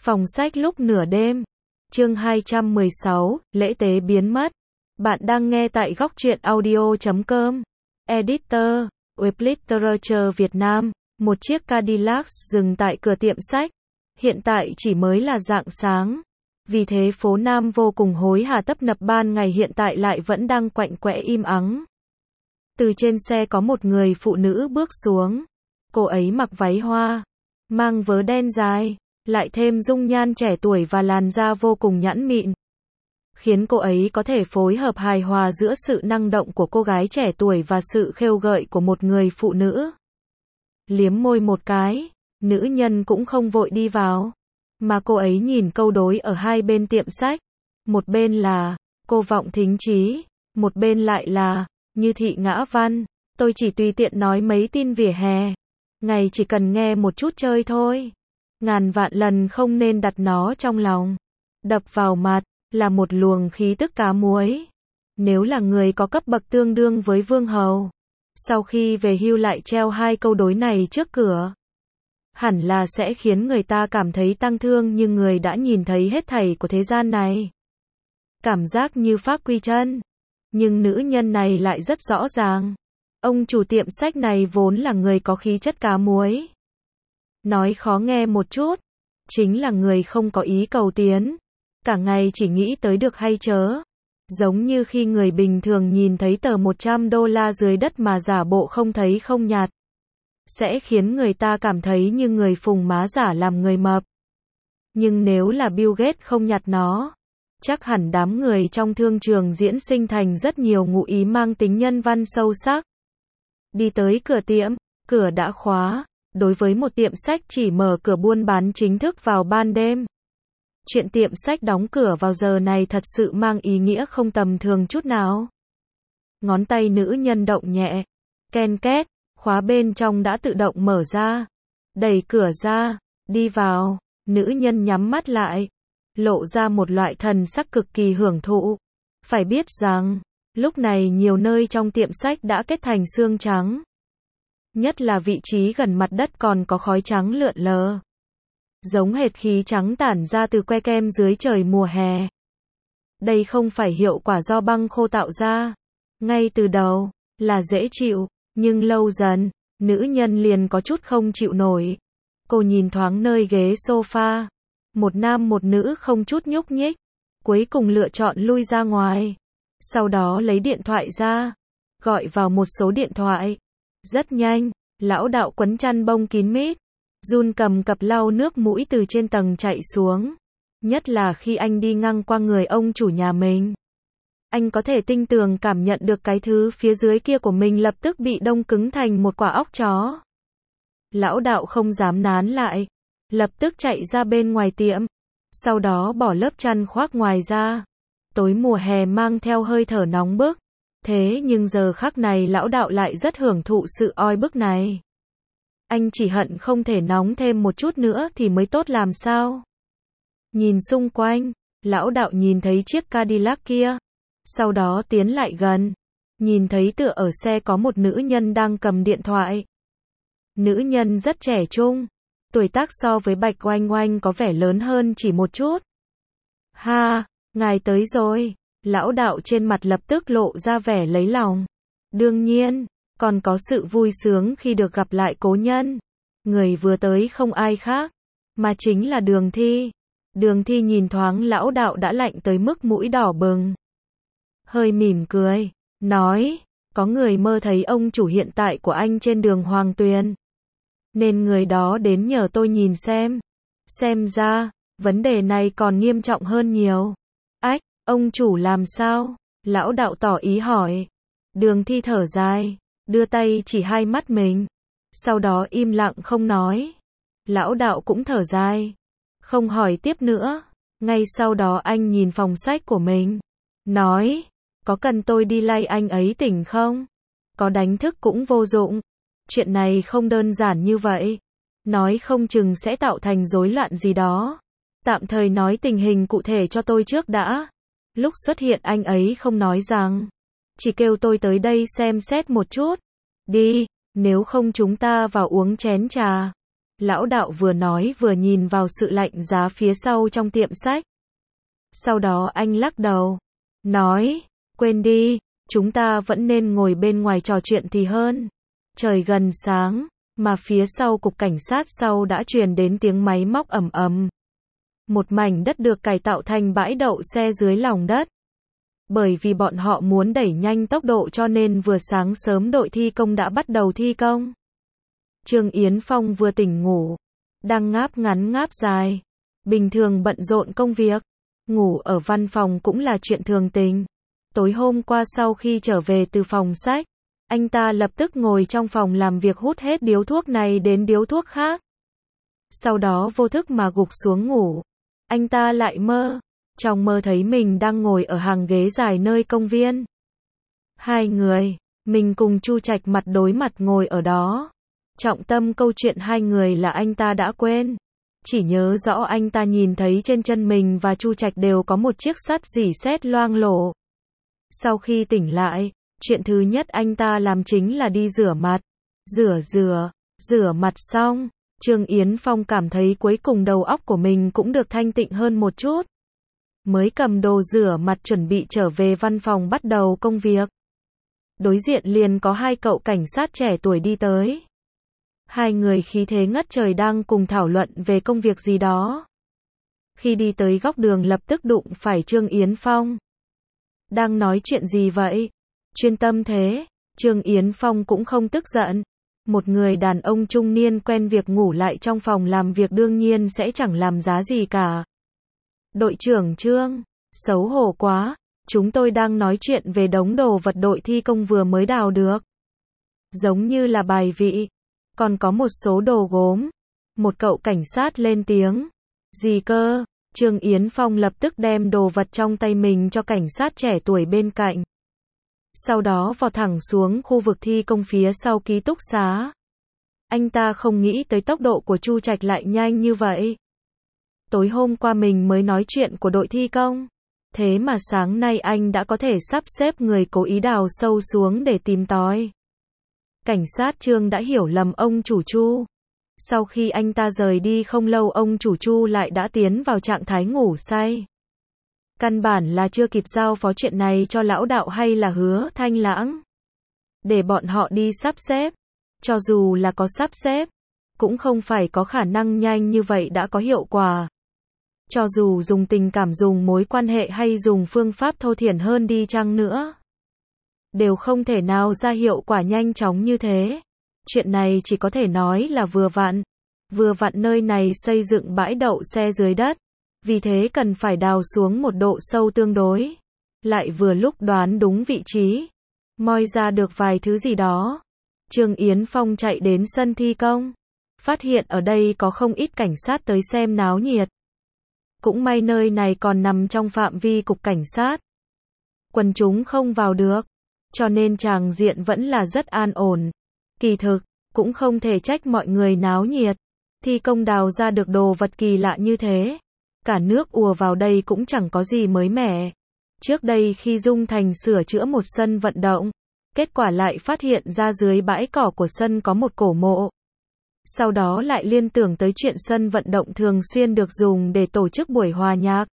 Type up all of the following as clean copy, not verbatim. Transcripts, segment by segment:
Phòng sách lúc nửa đêm. Chương 216, lễ tế biến mất. Bạn đang nghe tại góc truyện audio.com. Editor, Web Literature Việt Nam. Một chiếc Cadillac dừng tại cửa tiệm sách. Hiện tại chỉ mới là rạng sáng. Vì thế phố Nam vô cùng hối hả, tấp nập, ban ngày hiện tại lại vẫn đang quạnh quẽ im ắng. Từ trên xe có một người phụ nữ bước xuống. Cô ấy mặc váy hoa, mang vớ đen dài, lại thêm dung nhan trẻ tuổi và làn da vô cùng nhẵn mịn, khiến cô ấy có thể phối hợp hài hòa giữa sự năng động của cô gái trẻ tuổi và sự khêu gợi của một người phụ nữ. Liếm môi một cái, nữ nhân cũng không vội đi vào, mà cô ấy nhìn câu đối ở hai bên tiệm sách. Một bên là cô Vọng Thính Trí, một bên lại là Như Thị Ngã Văn. Tôi chỉ tùy tiện nói mấy tin vỉa hè. Ngài chỉ cần nghe một chút chơi thôi. Ngàn vạn lần không nên đặt nó trong lòng. Đập vào mặt là một luồng khí tức cá muối. Nếu là người có cấp bậc tương đương với vương hầu, sau khi về hưu lại treo hai câu đối này trước cửa, hẳn là sẽ khiến người ta cảm thấy tang thương như người đã nhìn thấy hết thảy của thế gian này. Cảm giác như pháp quy chân. Nhưng nữ nhân này lại rất rõ ràng. Ông chủ tiệm sách này vốn là người có khí chất cá muối. Nói khó nghe một chút, chính là người không có ý cầu tiến. Cả ngày chỉ nghĩ tới được hay chớ. Giống như khi người bình thường nhìn thấy tờ $100 dưới đất mà giả bộ không thấy không nhặt, sẽ khiến người ta cảm thấy như người phùng má giả làm người mập. Nhưng nếu là Bill Gates không nhặt nó, chắc hẳn đám người trong thương trường diễn sinh thành rất nhiều ngụ ý mang tính nhân văn sâu sắc. Đi tới cửa tiệm, cửa đã khóa. Đối với một tiệm sách chỉ mở cửa buôn bán chính thức vào ban đêm, chuyện tiệm sách đóng cửa vào giờ này thật sự mang ý nghĩa không tầm thường chút nào. Ngón tay nữ nhân động nhẹ, ken két, khóa bên trong đã tự động mở ra. Đẩy cửa ra, đi vào, nữ nhân nhắm mắt lại, lộ ra một loại thần sắc cực kỳ hưởng thụ. Phải biết rằng, lúc này nhiều nơi trong tiệm sách đã kết thành xương trắng. Nhất là vị trí gần mặt đất còn có khói trắng lượn lờ, giống hệt khí trắng tản ra từ que kem dưới trời mùa hè. Đây không phải hiệu quả do băng khô tạo ra. Ngay từ đầu là dễ chịu, nhưng lâu dần, nữ nhân liền có chút không chịu nổi. Cô nhìn thoáng nơi ghế sofa, một nam một nữ không chút nhúc nhích, cuối cùng lựa chọn lui ra ngoài. Sau đó lấy điện thoại ra, gọi vào một số điện thoại. Rất nhanh, lão đạo quấn chăn bông kín mít, run cầm cập lau nước mũi từ trên tầng chạy xuống. Nhất là khi anh đi ngang qua người ông chủ nhà mình, anh có thể tinh tường cảm nhận được cái thứ phía dưới kia của mình lập tức bị đông cứng thành một quả óc chó. Lão đạo không dám nán lại, lập tức chạy ra bên ngoài tiệm, sau đó bỏ lớp chăn khoác ngoài ra. Tối mùa hè mang theo hơi thở nóng bức. Thế nhưng giờ khắc này lão đạo lại rất hưởng thụ sự oi bức này. Anh chỉ hận không thể nóng thêm một chút nữa thì mới tốt làm sao. Nhìn xung quanh, lão đạo nhìn thấy chiếc Cadillac kia. Sau đó tiến lại gần. Nhìn thấy tựa ở xe có một nữ nhân đang cầm điện thoại. Nữ nhân rất trẻ trung. Tuổi tác so với Bạch Oanh Oanh có vẻ lớn hơn chỉ một chút. Ha, ngài tới rồi. Lão đạo trên mặt lập tức lộ ra vẻ lấy lòng. Đương nhiên, còn có sự vui sướng khi được gặp lại cố nhân. Người vừa tới không ai khác, mà chính là Đường Thi. Đường Thi nhìn thoáng lão đạo đã lạnh tới mức mũi đỏ bừng. Hơi mỉm cười, nói, có người mơ thấy ông chủ hiện tại của anh trên đường Hoàng Tuyền. Nên người đó đến nhờ tôi nhìn xem. Xem ra, vấn đề này còn nghiêm trọng hơn nhiều. Ách! Ông chủ làm sao? Lão đạo tỏ ý hỏi. Đường Thi thở dài, đưa tay chỉ hai mắt mình. Sau đó im lặng không nói. Lão đạo cũng thở dài, không hỏi tiếp nữa. Ngay sau đó anh nhìn phòng sách của mình, nói, có cần tôi đi lay anh ấy tỉnh không? Có đánh thức cũng vô dụng. Chuyện này không đơn giản như vậy. Nói không chừng sẽ tạo thành rối loạn gì đó. Tạm thời nói tình hình cụ thể cho tôi trước đã. Lúc xuất hiện anh ấy không nói rằng, chỉ kêu tôi tới đây xem xét một chút. Đi, nếu không chúng ta vào uống chén trà. Lão đạo vừa nói vừa nhìn vào sự lạnh giá phía sau trong tiệm sách. Sau đó anh lắc đầu, nói, quên đi, chúng ta vẫn nên ngồi bên ngoài trò chuyện thì hơn. Trời gần sáng, mà phía sau cục cảnh sát sau đã truyền đến tiếng máy móc ầm ầm. Một mảnh đất được cải tạo thành bãi đậu xe dưới lòng đất. Bởi vì bọn họ muốn đẩy nhanh tốc độ cho nên vừa sáng sớm đội thi công đã bắt đầu thi công. Trương Yến Phong vừa tỉnh ngủ, đang ngáp ngắn ngáp dài. Bình thường bận rộn công việc, ngủ ở văn phòng cũng là chuyện thường tình. Tối hôm qua sau khi trở về từ phòng sách, anh ta lập tức ngồi trong phòng làm việc hút hết điếu thuốc này đến điếu thuốc khác. Sau đó vô thức mà gục xuống ngủ. Anh ta lại mơ, trong mơ thấy mình đang ngồi ở hàng ghế dài nơi công viên. Hai người, mình cùng Chu Trạch mặt đối mặt ngồi ở đó. Trọng tâm câu chuyện hai người là anh ta đã quên. Chỉ nhớ rõ anh ta nhìn thấy trên chân mình và Chu Trạch đều có một chiếc sắt rỉ sét loang lổ. Sau khi tỉnh lại, chuyện thứ nhất anh ta làm chính là đi rửa mặt. Rửa mặt xong, Trương Yến Phong cảm thấy cuối cùng đầu óc của mình cũng được thanh tịnh hơn một chút. Mới cầm đồ rửa mặt chuẩn bị trở về văn phòng bắt đầu công việc. Đối diện liền có hai cậu cảnh sát trẻ tuổi đi tới. Hai người khí thế ngất trời đang cùng thảo luận về công việc gì đó. Khi đi tới góc đường lập tức đụng phải Trương Yến Phong. Đang nói chuyện gì vậy? Chuyên tâm thế. Trương Yến Phong cũng không tức giận. Một người đàn ông trung niên quen việc ngủ lại trong phòng làm việc đương nhiên sẽ chẳng làm giá gì cả. Đội trưởng Trương, xấu hổ quá. Chúng tôi đang nói chuyện về đống đồ vật đội thi công vừa mới đào được. Giống như là bài vị. Còn có một số đồ gốm. Một cậu cảnh sát lên tiếng. Gì cơ? Trương Yến Phong lập tức đem đồ vật trong tay mình cho cảnh sát trẻ tuổi bên cạnh. Sau đó vọt thẳng xuống khu vực thi công phía sau ký túc xá. Anh ta không nghĩ tới tốc độ của Chu Trạch lại nhanh như vậy. Tối hôm qua mình mới nói chuyện của đội thi công. Thế mà sáng nay anh đã có thể sắp xếp người cố ý đào sâu xuống để tìm tòi. Cảnh sát Trương đã hiểu lầm ông chủ Chu. Sau khi anh ta rời đi không lâu ông chủ Chu lại đã tiến vào trạng thái ngủ say. Căn bản là chưa kịp giao phó chuyện này cho lão đạo hay là Hứa Thanh Lãng. Để bọn họ đi sắp xếp. Cho dù là có sắp xếp, cũng không phải có khả năng nhanh như vậy đã có hiệu quả. Cho dù dùng tình cảm dùng mối quan hệ hay dùng phương pháp thô thiển hơn đi chăng nữa. Đều không thể nào ra hiệu quả nhanh chóng như thế. Chuyện này chỉ có thể nói là vừa vặn. Vừa vặn nơi này xây dựng bãi đậu xe dưới đất. Vì thế cần phải đào xuống một độ sâu tương đối. Lại vừa lúc đoán đúng vị trí. Moi ra được vài thứ gì đó. Trương Yến Phong chạy đến sân thi công. Phát hiện ở đây có không ít cảnh sát tới xem náo nhiệt. Cũng may nơi này còn nằm trong phạm vi cục cảnh sát. Quần chúng không vào được. Cho nên tràng diện vẫn là rất an ổn. Kỳ thực, cũng không thể trách mọi người náo nhiệt. Thi công đào ra được đồ vật kỳ lạ như thế. Cả nước ùa vào đây cũng chẳng có gì mới mẻ. Trước đây khi Dung Thành sửa chữa một sân vận động, kết quả lại phát hiện ra dưới bãi cỏ của sân có một cổ mộ. Sau đó lại liên tưởng tới chuyện sân vận động thường xuyên được dùng để tổ chức buổi hòa nhạc.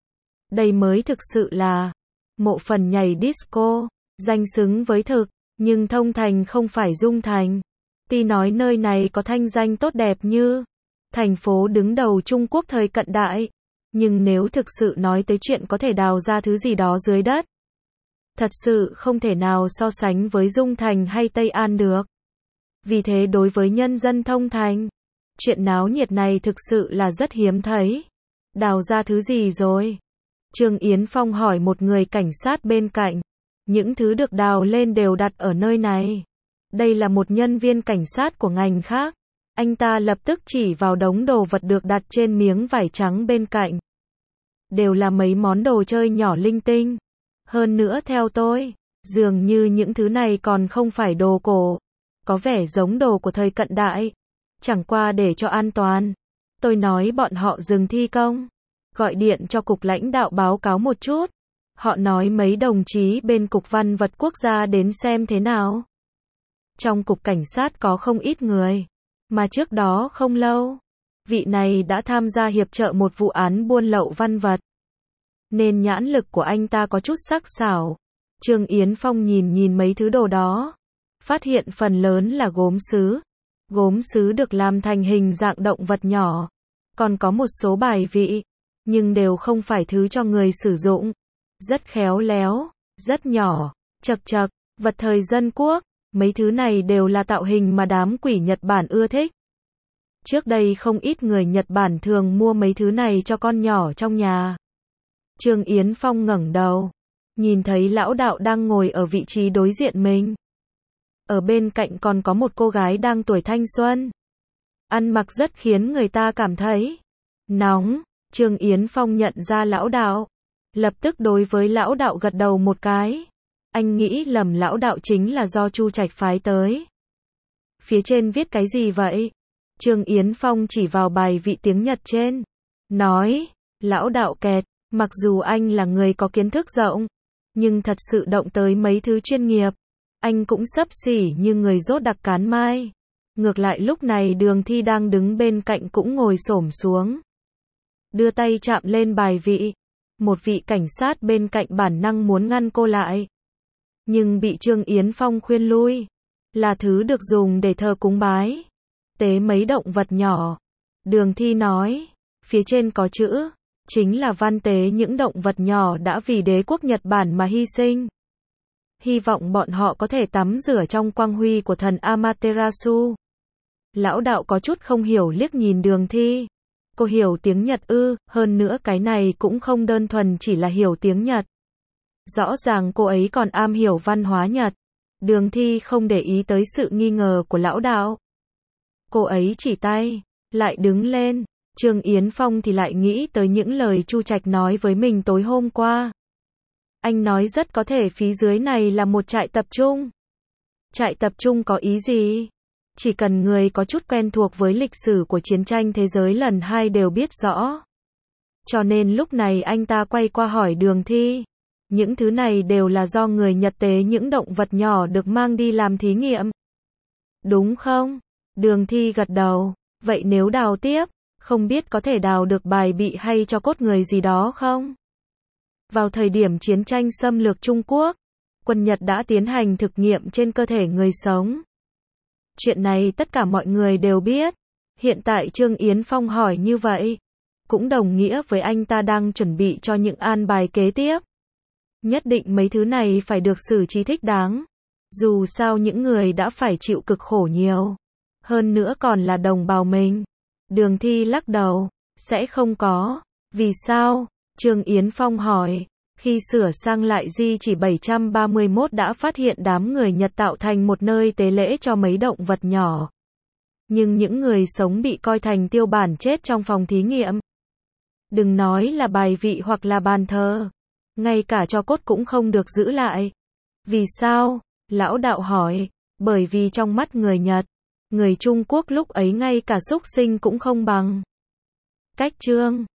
Đây mới thực sự là mộ phần nhảy disco, danh xứng với thực, nhưng Thông Thành không phải Dung Thành. Tuy nói nơi này có thanh danh tốt đẹp như thành phố đứng đầu Trung Quốc thời cận đại, nhưng nếu thực sự nói tới chuyện có thể đào ra thứ gì đó dưới đất, thật sự không thể nào so sánh với Dung Thành hay Tây An được. Vì thế đối với nhân dân Thông Thành, chuyện náo nhiệt này thực sự là rất hiếm thấy. Đào ra thứ gì rồi? Trương Yến Phong hỏi một người cảnh sát bên cạnh. Những thứ được đào lên đều đặt ở nơi này. Đây là một nhân viên cảnh sát của ngành khác. Anh ta lập tức chỉ vào đống đồ vật được đặt trên miếng vải trắng bên cạnh. Đều là mấy món đồ chơi nhỏ linh tinh. Hơn nữa theo tôi, dường như những thứ này còn không phải đồ cổ. Có vẻ giống đồ của thời cận đại. Chẳng qua để cho an toàn. Tôi nói bọn họ dừng thi công. Gọi điện cho cục lãnh đạo báo cáo một chút. Họ nói mấy đồng chí bên cục văn vật quốc gia đến xem thế nào. Trong cục cảnh sát có không ít người. Mà trước đó không lâu, vị này đã tham gia hiệp trợ một vụ án buôn lậu văn vật. Nên nhãn lực của anh ta có chút sắc sảo. Trương Yến Phong nhìn nhìn mấy thứ đồ đó. Phát hiện phần lớn là gốm sứ. Gốm sứ được làm thành hình dạng động vật nhỏ. Còn có một số bài vị. Nhưng đều không phải thứ cho người sử dụng. Rất khéo léo, rất nhỏ, chật chật, vật thời dân quốc. Mấy thứ này đều là tạo hình mà đám quỷ Nhật Bản ưa thích. Trước đây không ít người Nhật Bản thường mua mấy thứ này cho con nhỏ trong nhà. Trương Yến Phong ngẩng đầu, nhìn thấy lão đạo đang ngồi ở vị trí đối diện mình. Ở bên cạnh còn có một cô gái đang tuổi thanh xuân. Ăn mặc rất khiến người ta cảm thấy nóng. Trương Yến Phong nhận ra lão đạo, lập tức đối với lão đạo gật đầu một cái. Anh nghĩ lầm lão đạo chính là do Chu Trạch phái tới. Phía trên viết cái gì vậy? Trương Yến Phong chỉ vào bài vị tiếng Nhật trên, nói, lão đạo kẹt, mặc dù anh là người có kiến thức rộng, nhưng thật sự động tới mấy thứ chuyên nghiệp, anh cũng xấp xỉ như người rốt đặc cán mai. Ngược lại lúc này Đường Thi đang đứng bên cạnh cũng ngồi xổm xuống, đưa tay chạm lên bài vị. Một vị cảnh sát bên cạnh bản năng muốn ngăn cô lại, nhưng bị Trương Yến Phong khuyên lui. Là thứ được dùng để thờ cúng bái tế mấy động vật nhỏ. Đường Thi nói, phía trên có chữ, chính là văn tế những động vật nhỏ đã vì đế quốc Nhật Bản mà hy sinh. Hy vọng bọn họ có thể tắm rửa trong quang huy của thần Amaterasu. Lão đạo có chút không hiểu liếc nhìn Đường Thi. Cô hiểu tiếng Nhật ư? Hơn nữa cái này cũng không đơn thuần chỉ là hiểu tiếng Nhật. Rõ ràng cô ấy còn am hiểu văn hóa Nhật. Đường Thi không để ý tới sự nghi ngờ của lão đạo. Cô ấy chỉ tay, lại đứng lên. Trương Yến Phong thì lại nghĩ tới những lời Chu Trạch nói với mình tối hôm qua. Anh nói rất có thể phía dưới này là một trại tập trung. Trại tập trung có ý gì? Chỉ cần người có chút quen thuộc với lịch sử của chiến tranh thế giới lần 2 đều biết rõ. Cho nên lúc này anh ta quay qua hỏi Đường Thi. Những thứ này đều là do người Nhật tế những động vật nhỏ được mang đi làm thí nghiệm. Đúng không? Đường Thi gật đầu. Vậy nếu đào tiếp, không biết có thể đào được bài bị hay cho cốt người gì đó không? Vào thời điểm chiến tranh xâm lược Trung Quốc, quân Nhật đã tiến hành thực nghiệm trên cơ thể người sống. Chuyện này tất cả mọi người đều biết. Hiện tại Trương Yến Phong hỏi như vậy, cũng đồng nghĩa với anh ta đang chuẩn bị cho những an bài kế tiếp. Nhất định mấy thứ này phải được xử trí thích đáng. Dù sao những người đã phải chịu cực khổ nhiều. Hơn nữa còn là đồng bào mình. Đường Thi lắc đầu. Sẽ không có. Vì sao? Trương Yến Phong hỏi. Khi sửa sang lại di chỉ 731 đã phát hiện đám người Nhật tạo thành một nơi tế lễ cho mấy động vật nhỏ. Nhưng những người sống bị coi thành tiêu bản chết trong phòng thí nghiệm. Đừng nói là bài vị hoặc là bàn thờ. Ngay cả tro cốt cũng không được giữ lại. Vì sao? Lão đạo hỏi. Bởi vì trong mắt người Nhật, người Trung Quốc lúc ấy ngay cả súc sinh cũng không bằng. Cách Trương